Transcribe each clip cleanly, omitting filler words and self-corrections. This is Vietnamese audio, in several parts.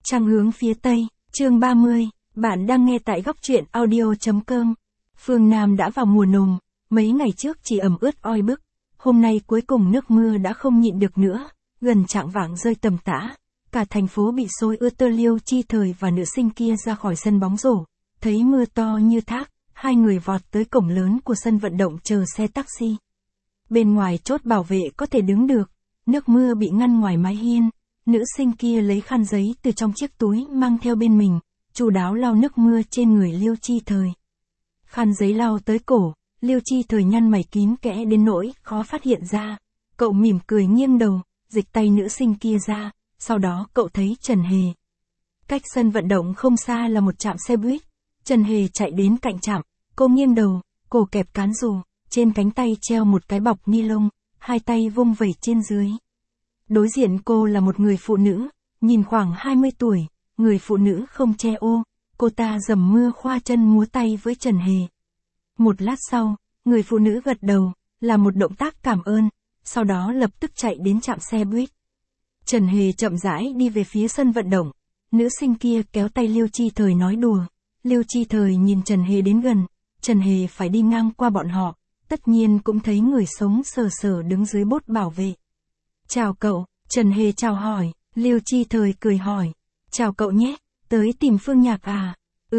Trăng hướng phía Tây, chương 30, bạn đang nghe tại góc truyện audio.com. Phương Nam đã vào mùa nồm, mấy ngày trước chỉ ẩm ướt oi bức, hôm nay cuối cùng nước mưa đã không nhịn được nữa, gần chạng vạng rơi tầm tã. Cả thành phố bị xối ướt. Liêu Chi Thời và nữ sinh kia ra khỏi sân bóng rổ, thấy mưa to như thác, hai người vọt tới cổng lớn của sân vận động chờ xe taxi. Bên ngoài chốt bảo vệ có thể đứng được, nước mưa bị ngăn ngoài mái hiên. Nữ sinh kia lấy khăn giấy từ trong chiếc túi mang theo bên mình, chu đáo lau nước mưa trên người Liêu Chi Thời. Khăn giấy lau tới cổ, Liêu Chi Thời nhăn mày kín kẽ đến nỗi khó phát hiện ra. Cậu mỉm cười nghiêng đầu, dịch tay nữ sinh kia ra, sau đó cậu thấy Trần Hề. Cách sân vận động không xa là một trạm xe buýt. Trần Hề chạy đến cạnh trạm, cô nghiêng đầu, cổ kẹp cán dù, trên cánh tay treo một cái bọc ni lông, hai tay vung vẩy trên dưới. Đối diện cô là một người phụ nữ, nhìn khoảng 20 tuổi, người phụ nữ không che ô, cô ta dầm mưa khoa chân múa tay với Trần Hề. Một lát sau, người phụ nữ gật đầu, làm một động tác cảm ơn, sau đó lập tức chạy đến trạm xe buýt. Trần Hề chậm rãi đi về phía sân vận động, nữ sinh kia kéo tay Liêu Chi Thời nói đùa. Liêu Chi Thời nhìn Trần Hề đến gần, Trần Hề phải đi ngang qua bọn họ, tất nhiên cũng thấy người sống sờ sờ đứng dưới bốt bảo vệ. Chào cậu, Trần Hề chào hỏi, Liêu Chi Thời cười hỏi. Chào cậu nhé, tới tìm Phương Nhạc à?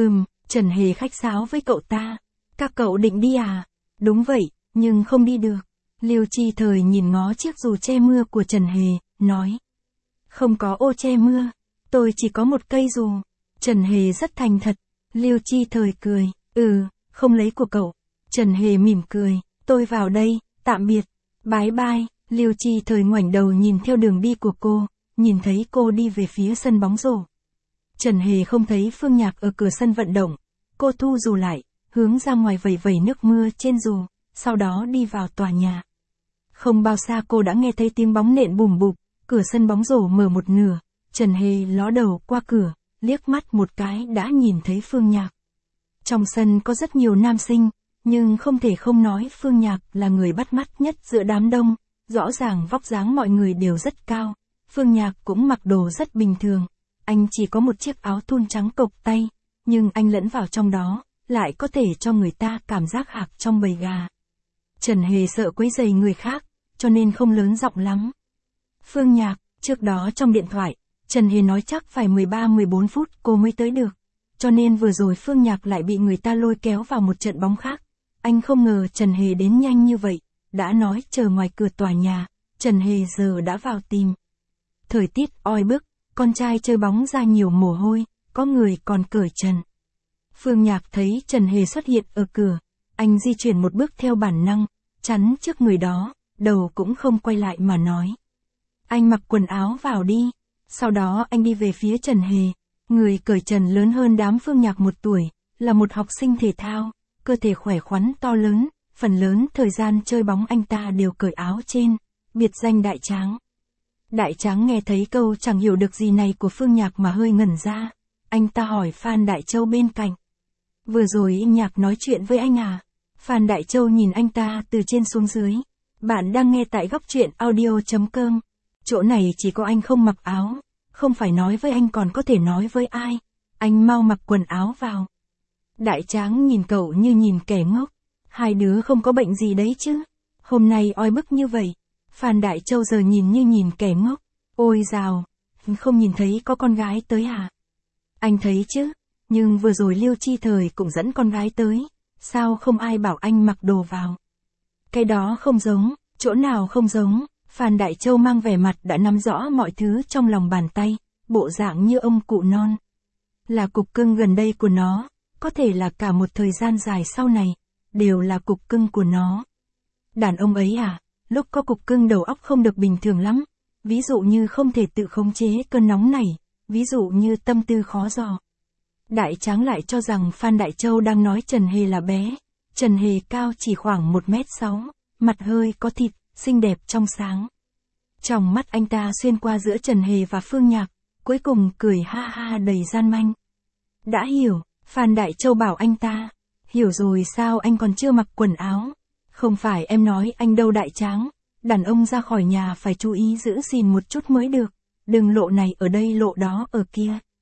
Trần Hề khách sáo với cậu ta. Các cậu định đi à? Đúng vậy, nhưng không đi được. Liêu Chi Thời nhìn ngó chiếc dù che mưa của Trần Hề, nói. Không có ô che mưa, tôi chỉ có một cây dù. Trần Hề rất thành thật. Liêu Chi Thời cười, không lấy của cậu. Trần Hề mỉm cười, tôi vào đây, tạm biệt. Bye bye. Liêu Chi Thời ngoảnh đầu nhìn theo đường đi của cô, nhìn thấy cô đi về phía sân bóng rổ. Trần Hề không thấy Phương Nhạc ở cửa sân vận động, cô thu dù lại, hướng ra ngoài vẩy vẩy nước mưa trên dù, sau đó đi vào tòa nhà. Không bao xa cô đã nghe thấy tiếng bóng nện bùm bụp, cửa sân bóng rổ mở một nửa, Trần Hề ló đầu qua cửa, liếc mắt một cái đã nhìn thấy Phương Nhạc. Trong sân có rất nhiều nam sinh, nhưng không thể không nói Phương Nhạc là người bắt mắt nhất giữa đám đông. Rõ ràng vóc dáng mọi người đều rất cao, Phương Nhạc cũng mặc đồ rất bình thường, anh chỉ có một chiếc áo thun trắng cộc tay, nhưng anh lẫn vào trong đó, lại có thể cho người ta cảm giác hạc trong bầy gà. Trần Hề sợ quấy rầy người khác, cho nên không lớn giọng lắm. Phương Nhạc, trước đó trong điện thoại, Trần Hề nói chắc phải 13-14 phút cô mới tới được, cho nên vừa rồi Phương Nhạc lại bị người ta lôi kéo vào một trận bóng khác. Anh không ngờ Trần Hề đến nhanh như vậy. Đã nói chờ ngoài cửa tòa nhà, Trần Hề giờ đã vào tìm. Thời tiết oi bức, con trai chơi bóng ra nhiều mồ hôi, có người còn cởi trần. Phương Nhạc thấy Trần Hề xuất hiện ở cửa, anh di chuyển một bước theo bản năng, chắn trước người đó, đầu cũng không quay lại mà nói. Anh mặc quần áo vào đi, sau đó anh đi về phía Trần Hề, người cởi trần lớn hơn đám Phương Nhạc 1 tuổi, là một học sinh thể thao, cơ thể khỏe khoắn to lớn. Phần lớn thời gian chơi bóng anh ta đều cởi áo trên, biệt danh Đại Tráng. Đại Tráng nghe thấy câu chẳng hiểu được gì này của Phương Nhạc mà hơi ngẩn ra. Anh ta hỏi Phan Đại Châu bên cạnh. Vừa rồi Nhạc nói chuyện với anh à? Phan Đại Châu nhìn anh ta từ trên xuống dưới. Bạn đang nghe tại góc truyện audio.com. Chỗ này chỉ có anh không mặc áo. Không phải nói với anh còn có thể nói với ai. Anh mau mặc quần áo vào. Đại Tráng nhìn cậu như nhìn kẻ ngốc. Hai đứa không có bệnh gì đấy chứ? Hôm nay oi bức như vậy. Phan Đại Châu giờ nhìn như nhìn kẻ ngốc. Ôi dào, không nhìn thấy có con gái tới à? Anh thấy chứ, nhưng vừa rồi Liêu Chi Thời cũng dẫn con gái tới. Sao không ai bảo anh mặc đồ vào? Cái đó không giống, chỗ nào không giống? Phan Đại Châu mang vẻ mặt đã nắm rõ mọi thứ trong lòng bàn tay, bộ dạng như ông cụ non. Là cục cưng gần đây của nó, có thể là cả một thời gian dài sau này. Đều là cục cưng của nó. Đàn ông ấy à, lúc có cục cưng đầu óc không được bình thường lắm. Ví dụ như không thể tự khống chế cơn nóng này, ví dụ như tâm tư khó dò. Đại Tráng lại cho rằng Phan Đại Châu đang nói Trần Hề là bé. Trần Hề cao chỉ khoảng 1m6, mặt hơi có thịt, xinh đẹp trong sáng. Trong mắt anh ta xuyên qua giữa Trần Hề và Phương Nhạc, cuối cùng cười ha ha đầy gian manh. Đã hiểu, Phan Đại Châu bảo anh ta. Hiểu rồi sao anh còn chưa mặc quần áo? Không phải em nói anh đâu Đại Tráng. Đàn ông ra khỏi nhà phải chú ý giữ gìn một chút mới được. Đừng lộ này ở đây lộ đó ở kia.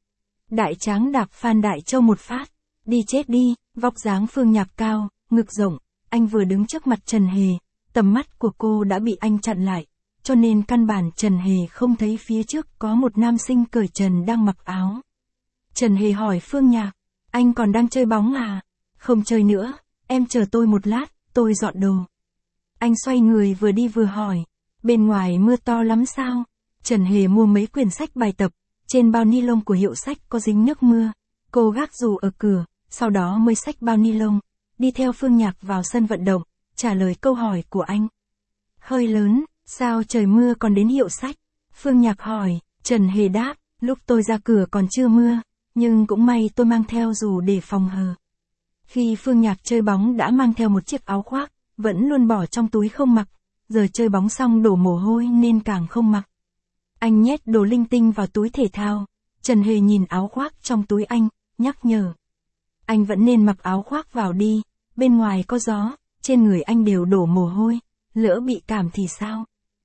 Đại tráng đạp Phan Đại Châu một phát. Đi chết đi, vóc dáng Phương Nhạc cao, ngực rộng, anh vừa đứng trước mặt Trần Hề, tầm mắt của cô đã bị anh chặn lại, cho nên căn bản Trần Hề không thấy phía trước có một nam sinh cởi trần đang mặc áo. Trần Hề hỏi Phương Nhạc, anh còn đang chơi bóng à? Không chơi nữa, em chờ tôi một lát, tôi dọn đồ. Anh xoay người vừa đi vừa hỏi, bên ngoài mưa to lắm sao? Trần Hề mua mấy quyển sách bài tập, trên bao ni lông của hiệu sách có dính nước mưa. Cô gác dù ở cửa, sau đó mới xách bao ni lông, đi theo Phương Nhạc vào sân vận động, trả lời câu hỏi của anh. Hơi lớn, sao trời mưa còn đến hiệu sách? Phương Nhạc hỏi, Trần Hề đáp, lúc tôi ra cửa còn chưa mưa, nhưng cũng may tôi mang theo dù để phòng hờ. Khi Phương Nhạc chơi bóng đã mang theo một chiếc áo khoác, vẫn luôn bỏ trong túi không mặc, giờ chơi bóng xong đổ mồ hôi nên càng không mặc. Anh nhét đồ linh tinh vào túi thể thao, Trần Hề nhìn áo khoác trong túi anh, nhắc nhở. Anh vẫn nên mặc áo khoác vào đi, bên ngoài có gió, trên người anh đều đổ mồ hôi, lỡ bị cảm thì sao?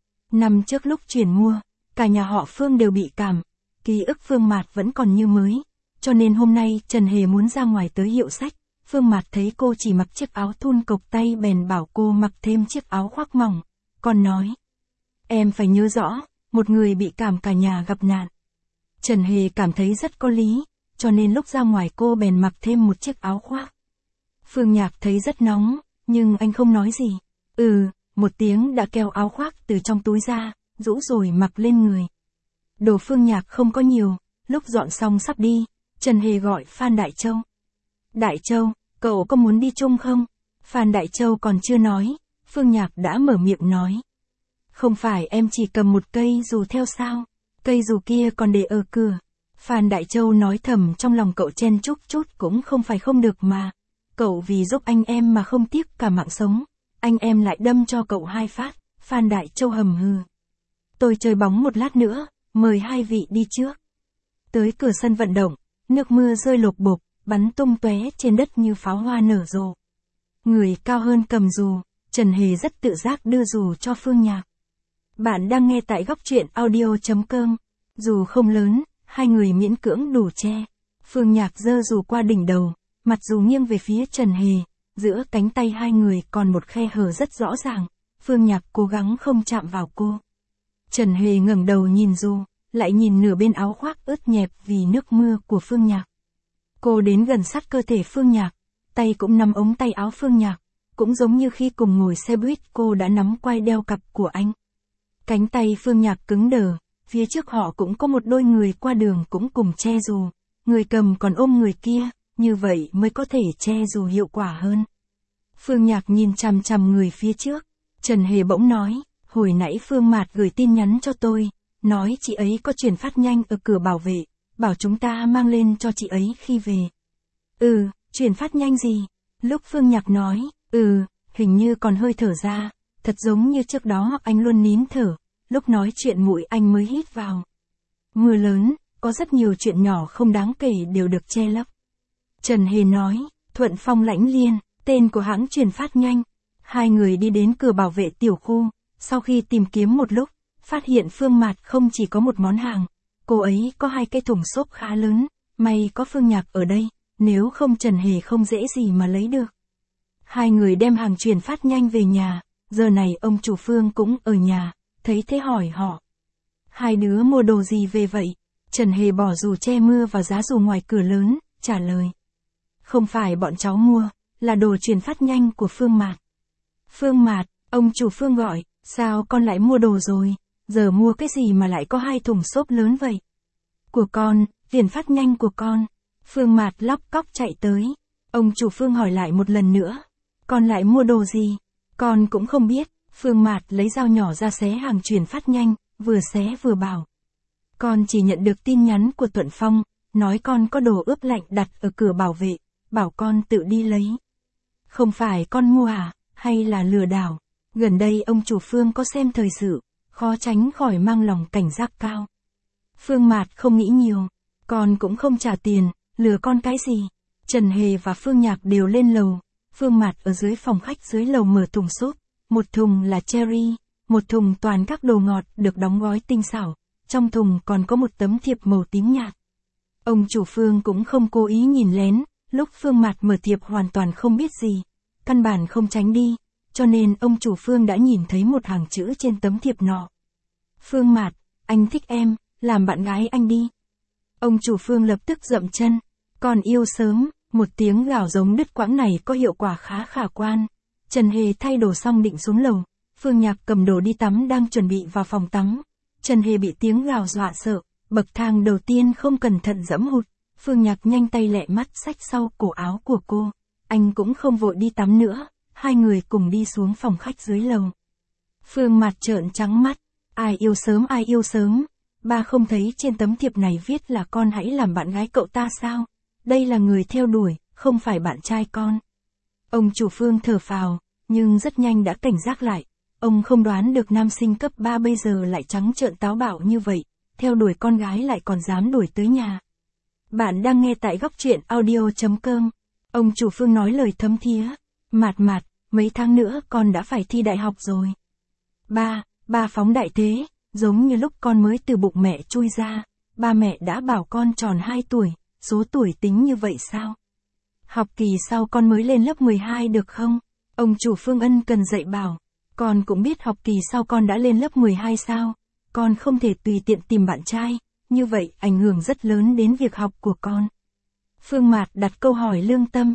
Năm trước lúc chuyển mua, cả nhà họ Phương đều bị cảm, ký ức Phương Mạt vẫn còn như mới, cho nên hôm nay Trần Hề muốn ra ngoài tới hiệu sách, Phương Mạt thấy cô chỉ mặc chiếc áo thun cộc tay bèn bảo cô mặc thêm chiếc áo khoác mỏng, còn nói. Em phải nhớ rõ, một người bị cảm cả nhà gặp nạn. Trần Hề cảm thấy rất có lý, cho nên lúc ra ngoài cô bèn mặc thêm một chiếc áo khoác. Phương Nhạc thấy rất nóng, nhưng anh không nói gì. Một tiếng đã kéo áo khoác từ trong túi ra, rũ rồi mặc lên người. Đồ Phương Nhạc không có nhiều, lúc dọn xong sắp đi, Trần Hề gọi Phan Đại Châu. Đại Châu, cậu có muốn đi chung không? Phan Đại Châu còn chưa nói, Phương Nhạc đã mở miệng nói. Không phải em chỉ cầm một cây dù theo sao? Cây dù kia còn để ở cửa. Phan Đại Châu nói thầm trong lòng cậu chen chúc chút cũng không phải không được mà. Cậu vì giúp anh em mà không tiếc cả mạng sống. Anh em lại đâm cho cậu 2 phát. Phan Đại Châu hầm hừ. Tôi chơi bóng một lát nữa, mời hai vị đi trước. Tới cửa sân vận động, nước mưa rơi lộp bộp, bắn tung tóe trên đất như pháo hoa nở rộ. Người cao hơn cầm dù, Trần Hề rất tự giác đưa dù cho Phương Nhạc. Bạn đang nghe tại góc truyện audio.com. Dù không lớn, hai người miễn cưỡng đủ che. Phương Nhạc giơ dù qua đỉnh đầu, mặt dù nghiêng về phía Trần Hề, giữa cánh tay hai người còn một khe hở rất rõ ràng. Phương Nhạc cố gắng không chạm vào cô. Trần Hề ngẩng đầu nhìn dù, lại nhìn nửa bên áo khoác ướt nhẹp vì nước mưa của Phương Nhạc. Cô đến gần sát cơ thể Phương Nhạc, tay cũng nắm ống tay áo Phương Nhạc, cũng giống như khi cùng ngồi xe buýt cô đã nắm quai đeo cặp của anh. Cánh tay Phương Nhạc cứng đờ, phía trước họ cũng có một đôi người qua đường cũng cùng che dù, người cầm còn ôm người kia, như vậy mới có thể che dù hiệu quả hơn. Phương Nhạc nhìn chằm chằm người phía trước, Trần Hề bỗng nói, hồi nãy Phương Mạt gửi tin nhắn cho tôi, nói chị ấy có chuyển phát nhanh ở cửa bảo vệ, bảo chúng ta mang lên cho chị ấy khi về. Chuyển phát nhanh gì? Lúc Phương Nhạc nói, hình như còn hơi thở ra, thật giống như trước đó anh luôn nín thở, lúc nói chuyện mũi anh mới hít vào. Mưa lớn, có rất nhiều chuyện nhỏ không đáng kể đều được che lấp. Trần Hề nói, Thuận Phong Lãnh Liên, tên của hãng chuyển phát nhanh. Hai người đi đến cửa bảo vệ tiểu khu, sau khi tìm kiếm một lúc, phát hiện Phương Mạt không chỉ có một món hàng, cô ấy có 2 cái thùng xốp khá lớn, may có Phương Nhạc ở đây, nếu không Trần Hề không dễ gì mà lấy được. Hai người đem hàng chuyển phát nhanh về nhà, giờ này ông chủ Phương cũng ở nhà, thấy thế hỏi họ. Hai đứa mua đồ gì về vậy? Trần Hề bỏ dù che mưa vào giá dù ngoài cửa lớn, trả lời. Không phải bọn cháu mua, là đồ chuyển phát nhanh của Phương Mạt. Phương Mạt, ông chủ Phương gọi, sao con lại mua đồ rồi? Giờ mua cái gì mà lại có 2 thùng xốp lớn vậy? Của con, chuyển phát nhanh của con. Phương Mạt lóc cóc chạy tới. Ông chủ Phương hỏi lại một lần nữa. Con lại mua đồ gì? Con cũng không biết. Phương Mạt lấy dao nhỏ ra xé hàng chuyển phát nhanh, vừa xé vừa bảo. Con chỉ nhận được tin nhắn của Thuận Phong, nói con có đồ ướp lạnh đặt ở cửa bảo vệ, bảo con tự đi lấy. Không phải con mua à, hay là lừa đảo? Gần đây ông chủ Phương có xem thời sự, khó tránh khỏi mang lòng cảnh giác cao. Phương Mạt không nghĩ nhiều, con cũng không trả tiền, lừa con cái gì? Trần Hề và Phương Nhạc đều lên lầu, Phương Mạt ở dưới phòng khách dưới lầu mở thùng xốp, một thùng là cherry, một thùng toàn các đồ ngọt được đóng gói tinh xảo, trong thùng còn có một tấm thiệp màu tím nhạt. Ông chủ Phương cũng không cố ý nhìn lén, lúc Phương Mạt mở thiệp hoàn toàn không biết gì, căn bản không tránh đi, cho nên ông chủ Phương đã nhìn thấy một hàng chữ trên tấm thiệp nọ. Phương Mạt, anh thích em, làm bạn gái anh đi. Ông chủ Phương lập tức dậm chân, còn yêu sớm, một tiếng gào giống đứt quãng này có hiệu quả khá khả quan. Trần Hề thay đồ xong định xuống lầu, Phương Nhạc cầm đồ đi tắm đang chuẩn bị vào phòng tắm. Trần Hề bị tiếng gào dọa sợ, bậc thang đầu tiên không cẩn thận dẫm hụt, Phương Nhạc nhanh tay lẹ mắt xách sau cổ áo của cô. Anh cũng không vội đi tắm nữa, hai người cùng đi xuống phòng khách dưới lầu. Phương Mạt trợn trắng mắt, ai yêu sớm, ba không thấy trên tấm thiệp này viết là con hãy làm bạn gái cậu ta sao? Đây là người theo đuổi, không phải bạn trai con. Ông chủ Phương thở phào, nhưng rất nhanh đã cảnh giác lại. Ông không đoán được nam sinh cấp 3 bây giờ lại trắng trợn táo bạo như vậy, theo đuổi con gái lại còn dám đuổi tới nhà. Bạn đang nghe tại góc truyện audio.com. Ông chủ Phương nói lời thấm thía. Mạt, mấy tháng nữa con đã phải thi đại học rồi. Ba phóng đại thế, giống như lúc con mới từ bụng mẹ chui ra, ba mẹ đã bảo con tròn 2 tuổi, số tuổi tính như vậy sao? Học kỳ sau con mới lên lớp 12 được không? Ông chủ Phương ân cần dạy bảo, con cũng biết học kỳ sau con đã lên lớp 12 sao? Con không thể tùy tiện tìm bạn trai, như vậy ảnh hưởng rất lớn đến việc học của con. Phương Mạt đặt câu hỏi lương tâm,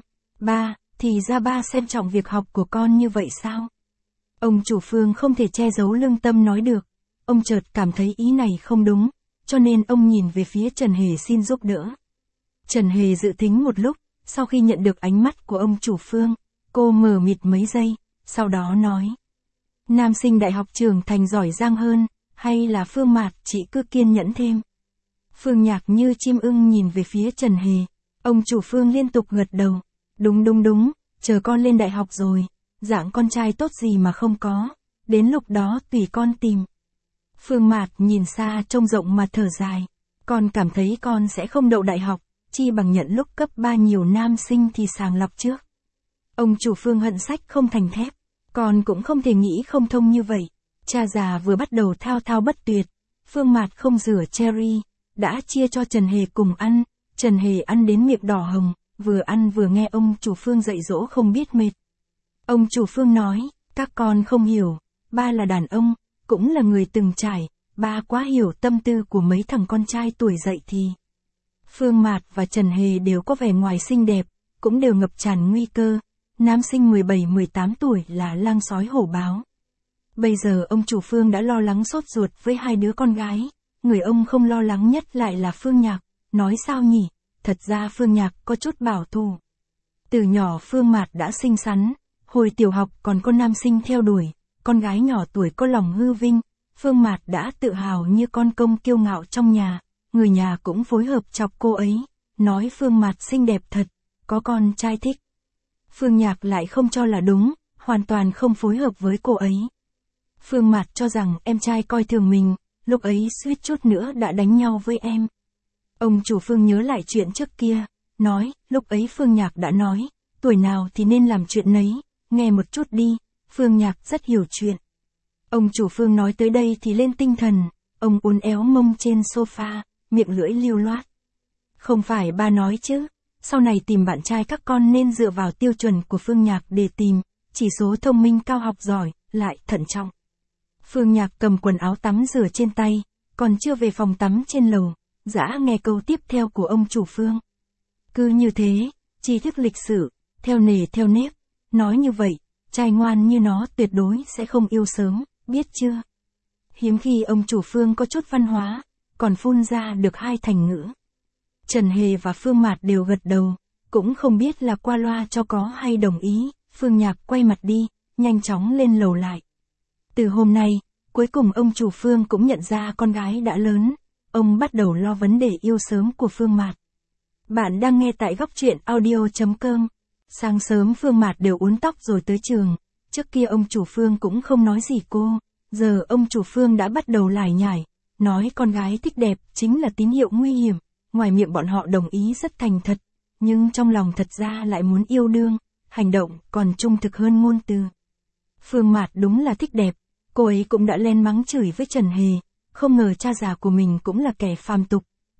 thì ra ba xem trọng việc học của con như vậy sao? Ông chủ Phương không thể che giấu lương tâm nói được, ông chợt cảm thấy ý này không đúng, cho nên ông nhìn về phía Trần Hề xin giúp đỡ. Trần Hề dự tính một lúc, sau khi nhận được ánh mắt của ông chủ Phương, cô mờ mịt mấy giây, sau đó nói. Nam sinh đại học trưởng thành giỏi giang hơn, hay là Phương Mạt chị cứ kiên nhẫn thêm. Phương Nhạc như chim ưng nhìn về phía Trần Hề, ông chủ Phương liên tục gật đầu. Đúng, chờ con lên đại học rồi, dạng con trai tốt gì mà không có, đến lúc đó tùy con tìm. Phương Mạt nhìn xa trông rộng mà thở dài, con cảm thấy con sẽ không đậu đại học, chi bằng nhận lúc cấp 3 nhiều nam sinh thì sàng lọc trước. Ông chủ Phương hận sách không thành thép, con cũng không thể nghĩ không thông như vậy. Cha già vừa bắt đầu thao thao bất tuyệt, Phương Mạt không rửa cherry, đã chia cho Trần Hề cùng ăn, Trần Hề ăn đến miệng đỏ hồng, vừa ăn vừa nghe ông chủ Phương dạy dỗ không biết mệt. Ông chủ Phương nói, các con không hiểu, ba là đàn ông, cũng là người từng trải, ba quá hiểu tâm tư của mấy thằng con trai tuổi dậy thì. Phương Mạt và Trần Hề đều có vẻ ngoài xinh đẹp, cũng đều ngập tràn nguy cơ, nam sinh 17-18 tuổi là lang sói hổ báo. Bây giờ ông chủ Phương đã lo lắng sốt ruột với hai đứa con gái, người ông không lo lắng nhất lại là Phương Nhạc, nói sao nhỉ, thật ra Phương Nhạc có chút bảo thủ. Từ nhỏ Phương Mạt đã xinh xắn, hồi tiểu học còn có nam sinh theo đuổi, con gái nhỏ tuổi có lòng hư vinh, Phương Mạt đã tự hào như con công kiêu ngạo trong nhà, người nhà cũng phối hợp chọc cô ấy, nói Phương Mạt xinh đẹp thật, có con trai thích. Phương Nhạc lại không cho là đúng, hoàn toàn không phối hợp với cô ấy. Phương Mạt cho rằng em trai coi thường mình, lúc ấy suýt chút nữa đã đánh nhau với em. Ông chủ Phương nhớ lại chuyện trước kia, nói, lúc ấy Phương Nhạc đã nói, tuổi nào thì nên làm chuyện nấy, nghe một chút đi, Phương Nhạc rất hiểu chuyện. Ông chủ Phương nói tới đây thì lên tinh thần, ông uốn éo mông trên sofa, miệng lưỡi lưu loát. Không phải ba nói chứ, sau này tìm bạn trai các con nên dựa vào tiêu chuẩn của Phương Nhạc để tìm, chỉ số thông minh cao học giỏi, lại thận trọng. Phương Nhạc cầm quần áo tắm rửa trên tay, còn chưa về phòng tắm trên lầu, dã nghe câu tiếp theo của ông chủ Phương. Cứ như thế, tri thức lịch sử, theo nề theo nếp, nói như vậy, trai ngoan như nó tuyệt đối sẽ không yêu sớm, biết chưa? Hiếm khi ông chủ Phương có chút văn hóa, còn phun ra được 2 thành ngữ. Trần Hề và Phương Mạt đều gật đầu, cũng không biết là qua loa cho có hay đồng ý, Phương Nhạc quay mặt đi, nhanh chóng lên lầu lại. Từ hôm nay, cuối cùng ông chủ Phương cũng nhận ra con gái đã lớn, ông bắt đầu lo vấn đề yêu sớm của Phương Mạt. Bạn đang nghe tại góc truyện audio.com. Sáng sớm Phương Mạt đều uốn tóc rồi tới trường, trước kia ông chủ Phương cũng không nói gì cô, giờ ông chủ Phương đã bắt đầu lải nhải, nói con gái thích đẹp chính là tín hiệu nguy hiểm, ngoài miệng bọn họ đồng ý rất thành thật, nhưng trong lòng thật ra lại muốn yêu đương, hành động còn trung thực hơn ngôn từ. Phương Mạt đúng là thích đẹp, cô ấy cũng đã len mắng chửi với Trần Hề, không ngờ cha già của mình cũng là kẻ phàm tục,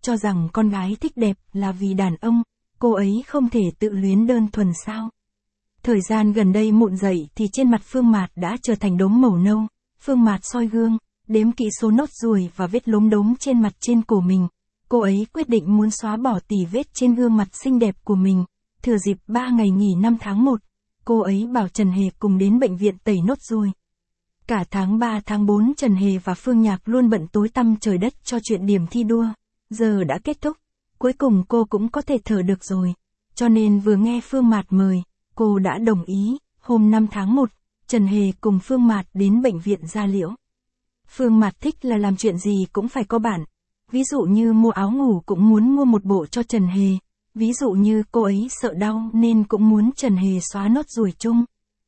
cho rằng con gái thích đẹp là vì đàn ông, cô ấy không thể tự luyến đơn thuần sao? Thời gian gần đây muộn dậy thì trên mặt Phương Mạt đã trở thành đốm màu nâu. Phương Mạt soi gương, đếm kỹ số nốt ruồi và vết lốm đốm trên mặt trên cổ mình. Cô ấy quyết định muốn xóa bỏ tỉ vết trên gương mặt xinh đẹp của mình. Thừa dịp 3 ngày nghỉ năm tháng 1, cô ấy bảo Trần Hề cùng đến bệnh viện tẩy nốt ruồi. Cả tháng 3 tháng 4 Trần Hề và Phương Nhạc luôn bận tối tăm trời đất cho chuyện điểm thi đua. Giờ đã kết thúc, cuối cùng cô cũng có thể thở được rồi. Cho nên vừa nghe Phương Mạt mời, cô đã đồng ý. Hôm 5 tháng 1, Trần Hề cùng Phương Mạt đến bệnh viện Gia Liễu. Phương Mạt thích là làm chuyện gì cũng phải có bản. Ví dụ như mua áo ngủ cũng muốn mua một bộ cho Trần Hề. Ví dụ như cô ấy sợ đau nên cũng muốn Trần Hề xóa nốt ruồi chung.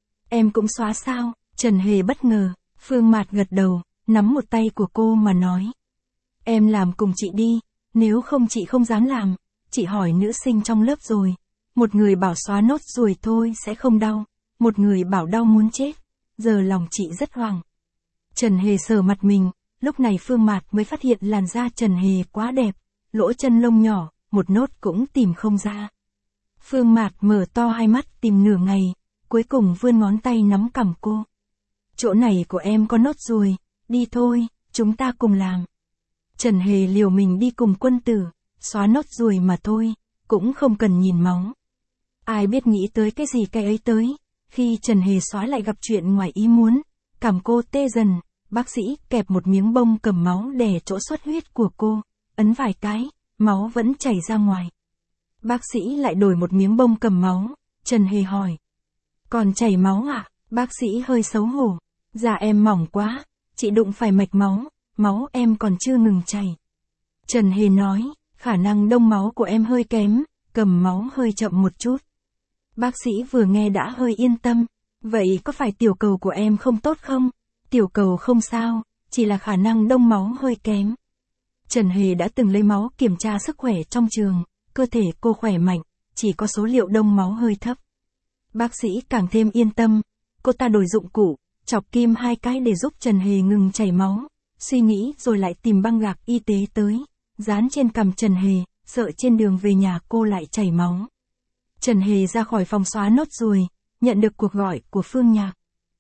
Em cũng xóa sao? Trần Hề bất ngờ. Phương Mạt gật đầu, nắm một tay của cô mà nói. Em làm cùng chị đi, nếu không chị không dám làm. Chị hỏi nữ sinh trong lớp rồi. Một người bảo xóa nốt ruồi thôi sẽ không đau. Một người bảo đau muốn chết. Giờ lòng chị rất hoảng. Trần Hề sờ mặt mình. Lúc này Phương Mạt mới phát hiện làn da Trần Hề quá đẹp. Lỗ chân lông nhỏ, một nốt cũng tìm không ra. Phương Mạt mở to hai mắt tìm nửa ngày. Cuối cùng vươn ngón tay nắm cằm cô. Chỗ này của em có nốt ruồi. Đi thôi, chúng ta cùng làm. Trần Hề liều mình đi cùng Quân Tử. Xóa nốt ruồi mà thôi, cũng không cần nhìn máu. Ai biết nghĩ tới cái gì cái ấy tới. Khi Trần Hề xóa lại gặp chuyện ngoài ý muốn. Cằm cô tê dần. Bác sĩ kẹp một miếng bông cầm máu đè chỗ xuất huyết của cô. Ấn vài cái, máu vẫn chảy ra ngoài. Bác sĩ lại đổi một miếng bông cầm máu. Trần Hề hỏi. Còn chảy máu à? Bác sĩ hơi xấu hổ. Dạ em mỏng quá. Chị đụng phải mạch máu. Máu em còn chưa ngừng chảy. Trần Hề nói. Khả năng đông máu của em hơi kém. Cầm máu hơi chậm một chút. Bác sĩ vừa nghe đã hơi yên tâm. Vậy có phải tiểu cầu của em không tốt không? Tiểu cầu không sao. Chỉ là khả năng đông máu hơi kém. Trần Hề đã từng lấy máu kiểm tra sức khỏe trong trường. Cơ thể cô khỏe mạnh. Chỉ có số liệu đông máu hơi thấp. Bác sĩ càng thêm yên tâm. Cô ta đổi dụng cụ. Chọc kim 2 cái để giúp Trần Hề ngừng chảy máu. Suy nghĩ rồi lại tìm băng gạc y tế tới. Dán trên cằm Trần Hề. Sợ trên đường về nhà cô lại chảy máu. Trần Hề ra khỏi phòng xóa nốt ruồi. Nhận được cuộc gọi của Phương Nhạc.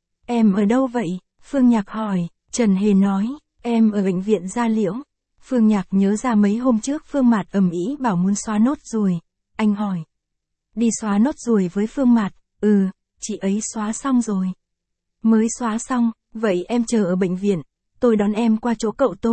Em ở đâu vậy? Phương Nhạc hỏi. Trần Hề nói. Em ở bệnh viện Gia Liễu. Phương Nhạc nhớ ra mấy hôm trước Phương Mạt ầm ĩ bảo muốn xóa nốt ruồi. Anh hỏi. Đi xóa nốt ruồi với Phương Mạt. Ừ, chị ấy xóa xong rồi. Mới xóa xong, vậy em chờ ở bệnh viện. Tôi đón em qua chỗ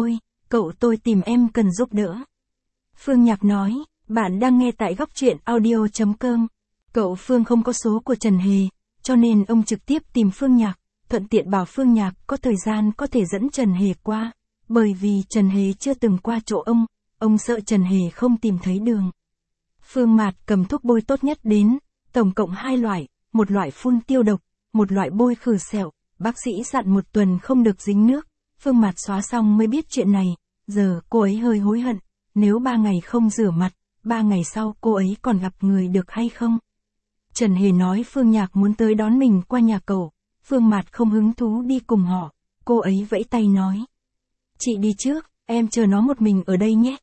cậu tôi tìm em cần giúp đỡ. Phương Nhạc nói. Bạn đang nghe tại góc truyện audio.com. Cậu Phương không có số của Trần Hề, cho nên ông trực tiếp tìm Phương Nhạc, thuận tiện bảo Phương Nhạc có thời gian có thể dẫn Trần Hề qua, bởi vì Trần Hề chưa từng qua chỗ ông sợ Trần Hề không tìm thấy đường. Phương Mạt cầm thuốc bôi tốt nhất đến, tổng cộng 2 loại, một loại phun tiêu độc, một loại bôi khử sẹo, bác sĩ dặn 1 tuần không được dính nước. Phương Mạt xóa xong mới biết chuyện này, giờ cô ấy hơi hối hận, nếu 3 ngày không rửa mặt, 3 ngày sau cô ấy còn gặp người được hay không? Trần Hề nói Phương Nhạc muốn tới đón mình qua nhà cậu. Phương Mạt không hứng thú đi cùng họ. Cô ấy vẫy tay nói. Chị đi trước, em chờ nó một mình ở đây nhé.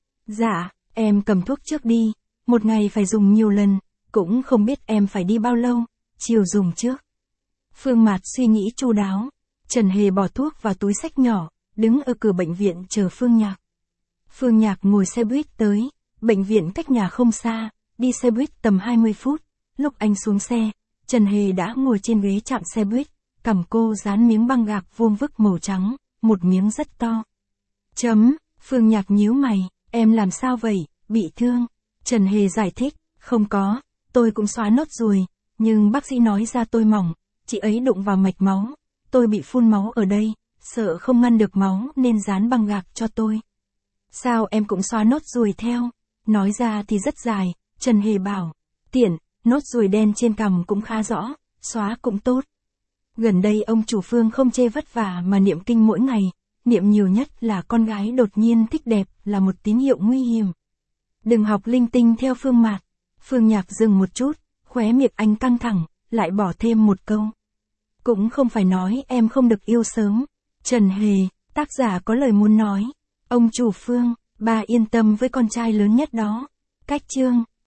Dạ, em cầm thuốc trước đi. 1 ngày phải dùng nhiều lần, cũng không biết em phải đi bao lâu. Chiều dùng trước. Phương Mạt suy nghĩ chu đáo. Trần Hề bỏ thuốc vào túi xách nhỏ, đứng ở cửa bệnh viện chờ Phương Nhạc. Phương Nhạc ngồi xe buýt tới. Bệnh viện cách nhà không xa, đi xe buýt tầm 20 phút. Lúc anh xuống xe, Trần Hề đã ngồi trên ghế chạm xe buýt, cằm cô dán miếng băng gạc vuông vức màu trắng, một miếng rất to. Phương Nhạc nhíu mày, em làm sao vậy, bị thương? Trần Hề giải thích, không có, tôi cũng xóa nốt ruồi, nhưng bác sĩ nói da tôi mỏng, chị ấy đụng vào mạch máu, tôi bị phun máu ở đây, sợ không ngăn được máu nên dán băng gạc cho tôi. Sao em cũng xóa nốt ruồi theo? Nói ra thì rất dài, Trần Hề bảo, tiện, nốt ruồi đen trên cằm cũng khá rõ, xóa cũng tốt. Gần đây ông chủ Phương không chê vất vả mà niệm kinh mỗi ngày, niệm nhiều nhất là con gái đột nhiên thích đẹp là một tín hiệu nguy hiểm. Đừng học linh tinh theo Phương Mạt. Phương Nhạc dừng một chút, khóe miệng anh căng thẳng, lại bỏ thêm một câu. Cũng không phải nói em không được yêu sớm. Trần Hề, tác giả có lời muốn nói. Ông chủ Phương, Ba yên tâm với con trai lớn nhất đó. Cách chương